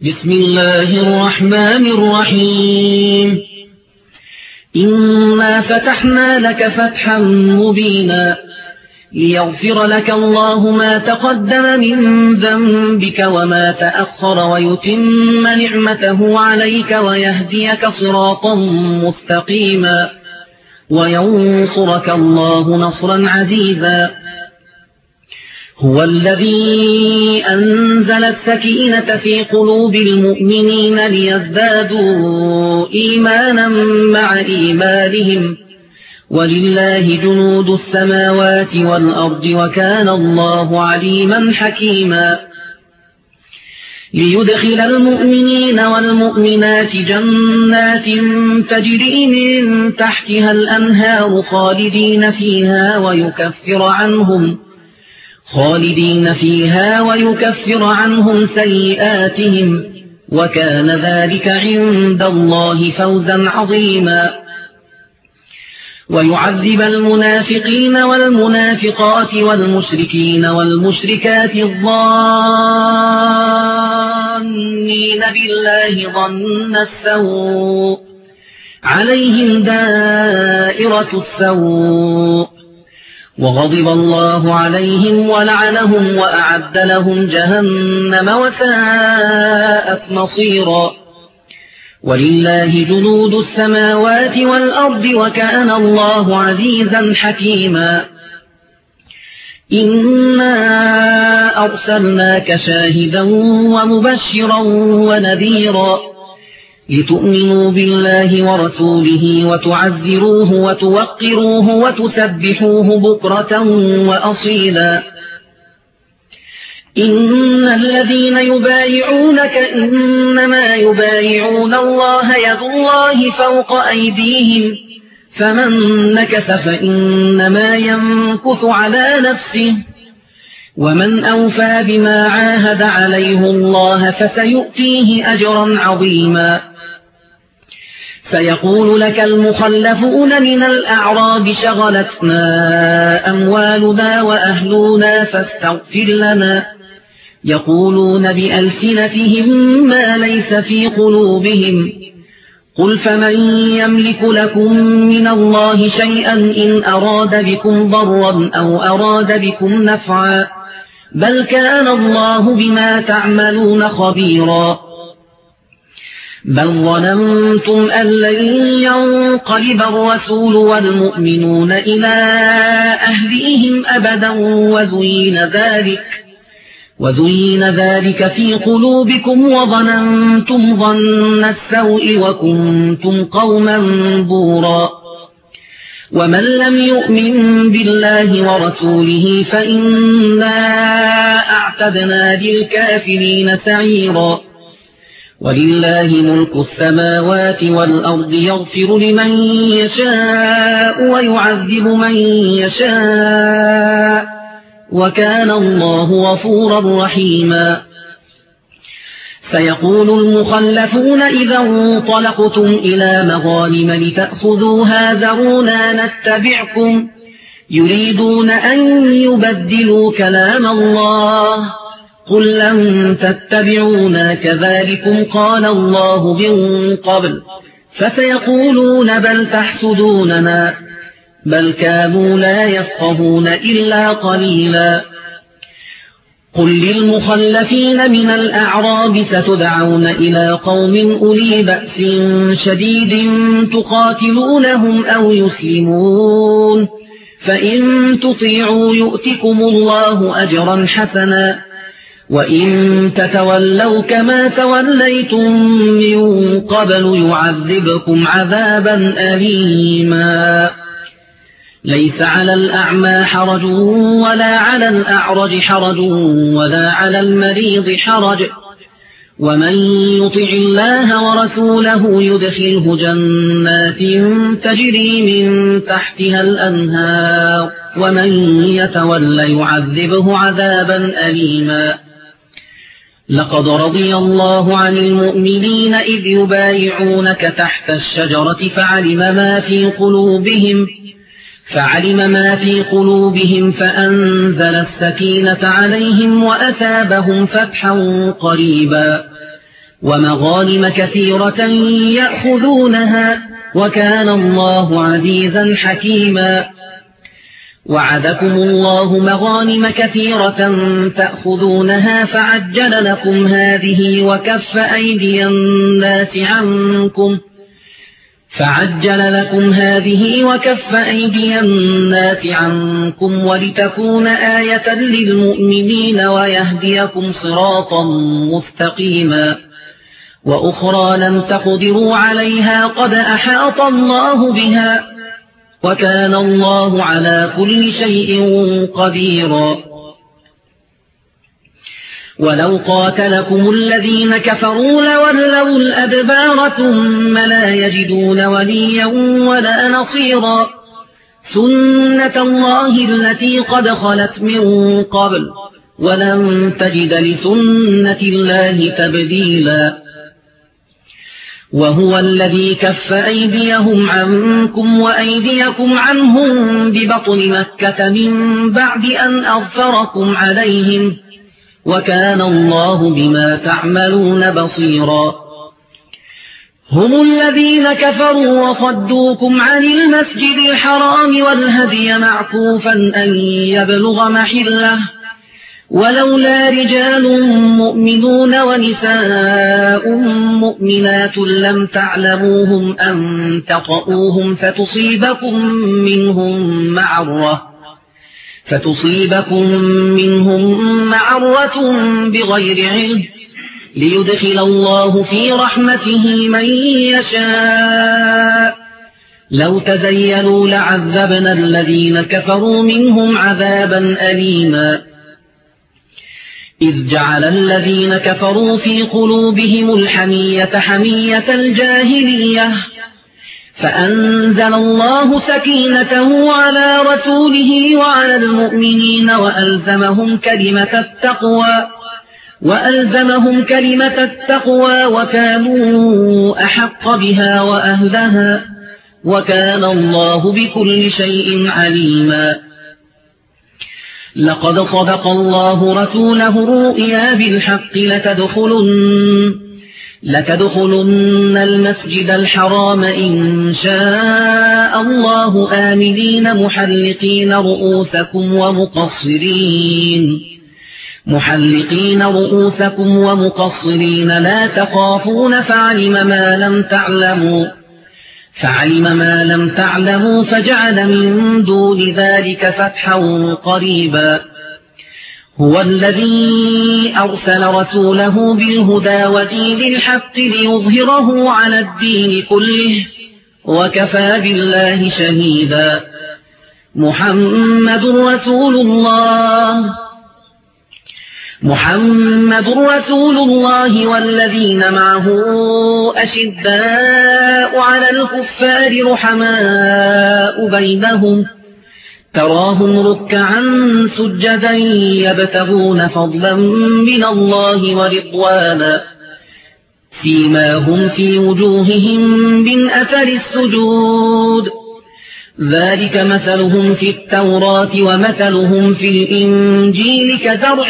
بسم الله الرحمن الرحيم. إنا فتحنا لك فتحا مبينا ليغفر لك الله ما تقدم من ذنبك وما تأخر ويتم نعمته عليك ويهديك صراطا مستقيما وينصرك الله نصرا عزيزا. هو الذي أنزل السكينة في قلوب المؤمنين ليزدادوا إيمانا مع إيمانهم ولله جنود السماوات والأرض وكان الله عليما حكيما. ليدخل المؤمنين والمؤمنات جنات تجري من تحتها الأنهار خالدين فيها ويكفر عنهم سيئاتهم وكان ذلك عند الله فوزا عظيما. ويعذب المنافقين والمنافقات والمشركين والمشركات الظانين بالله ظن السوء عليهم دائرة السوء وغضب الله عليهم ولعنهم وأعد لهم جهنم وساءت مصيرا. ولله جنود السماوات والأرض وكان الله عزيزا حكيما. إنا أرسلناك شاهدا ومبشرا ونذيرا لتؤمنوا بالله ورسوله وتعزروه وتوقروه وتسبحوه بكرة وأصيلا. إن الذين يبايعونك إنما يبايعون الله يد الله فوق أيديهم فمن نكث فإنما ينكث على نفسه ومن أوفى بما عاهد عليه الله فسيؤتيه أجرا عظيما. سيقول لك المخلفون من الأعراب شغلتنا أموالنا وأهلنا فاستغفر لنا يقولون بألسنتهم ما ليس في قلوبهم قل فمن يملك لكم من الله شيئا إن أراد بكم ضرا أو أراد بكم نفعا بل كان الله بما تعملون خبيرا. بل ظننتم أن لن ينقلب الرسول والمؤمنون إلى أهليهم أبدا وزين ذلك في قلوبكم وظننتم ظن السوء وكنتم قوما بورا. ومن لم يؤمن بالله ورسوله فإنا أعتدنا للكافرين سعيرا. ولله ملك السماوات والأرض يغفر لمن يشاء ويعذب من يشاء وكان الله غفورا رحيما. سيقول المخلفون إذا انطلقتم إلى مغانم لتأخذوها ذرونا نتبعكم يريدون أن يبدلوا كلام الله قل لن تتبعونا كذلكم قال الله من قبل فسيقولون بل تحسدوننا بل كانوا لا يفقهون إلا قليلا. قل للمخلفين من الأعراب ستدعون إلى قوم أولي بأس شديد تقاتلونهم أو يسلمون فإن تطيعوا يؤتكم الله أجرا حسنا وإن تتولوا كما توليتم من قبل يعذبكم عذابا أليما. ليس على الأعمى حرج ولا على الأعرج حرج ولا على المريض حرج ومن يطع الله ورسوله يدخله جنات تجري من تحتها الأنهار ومن يتول يعذبه عذابا أليما. لقد رضي الله عن المؤمنين إذ يبايعونك تحت الشجرة فعلم ما في قلوبهم فأنزل السكينة عليهم وأثابهم فتحا قريبا ومغانم كثيرة يأخذونها وكان الله عزيزا حكيما وعدكم الله مغانم كثيرة تأخذونها فعجل لكم هذه وكف أيدي الناس عنكم ولتكون آية للمؤمنين ويهديكم صراطا مستقيما وأخرى لم تقدروا عليها قد أحاط الله بها وكان الله على كل شيء قديرا ولو قاتلكم الذين كفروا لولوا الأدبار ثم لا يجدون وليا ولا نصيرا سنة الله التي قد خلت من قبل ولن تجد لسنة الله تبديلا وهو الذي كف أيديهم عنكم وأيديكم عنهم ببطن مكة من بعد أن أظفركم عليهم وكان الله بما تعملون بصيرا هم الذين كفروا وصدوكم عن المسجد الحرام والهدي معكوفا أن يبلغ محله ولولا رجال مؤمنون ونساء مؤمنات لم تعلموهم أن تطؤوهم فتصيبكم منهم معرة بغير علم ليدخل الله في رحمته من يشاء لو تزيلوا لعذبنا الذين كفروا منهم عذابا أليما إذ جعل الذين كفروا في قلوبهم الحمية حمية الجاهلية فأنزل الله سكينته على رسوله وعلى المؤمنين وألزمهم كلمة التقوى وكانوا أحق بها وأهلها وكان الله بكل شيء عليما لقد صدق الله رسوله الرؤيا بالحق لتدخلن المسجد الحرام إن شاء الله آمنين محلقين رؤوسكم ومقصرين لا تخافون فعلم ما لم تعلموا فجعل من دون ذلك فتحا قريبا هو الذي أرسل رسوله بالهدى ودين الحق ليظهره على الدين كله وكفى بالله شهيدا محمد رسول الله والذين معه أشداء على الكفار رحماء بينهم تراهم ركعا سجدا يبتغون فضلا من الله ورضوانا سيماهم في وجوههم من أثر السجود ذلك مثلهم في التوراة ومثلهم في الإنجيل كزرع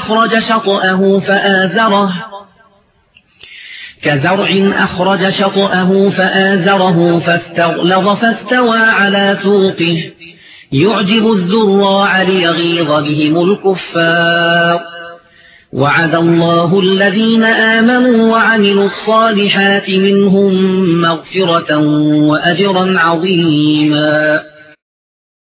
أخرج شطأه فآزره فاستغلظ فاستوى على سوقه يعجب الزراع ليغيظ بهم الكفار وعد الله الذين آمنوا وعملوا الصالحات منهم مغفرة وأجرا عظيما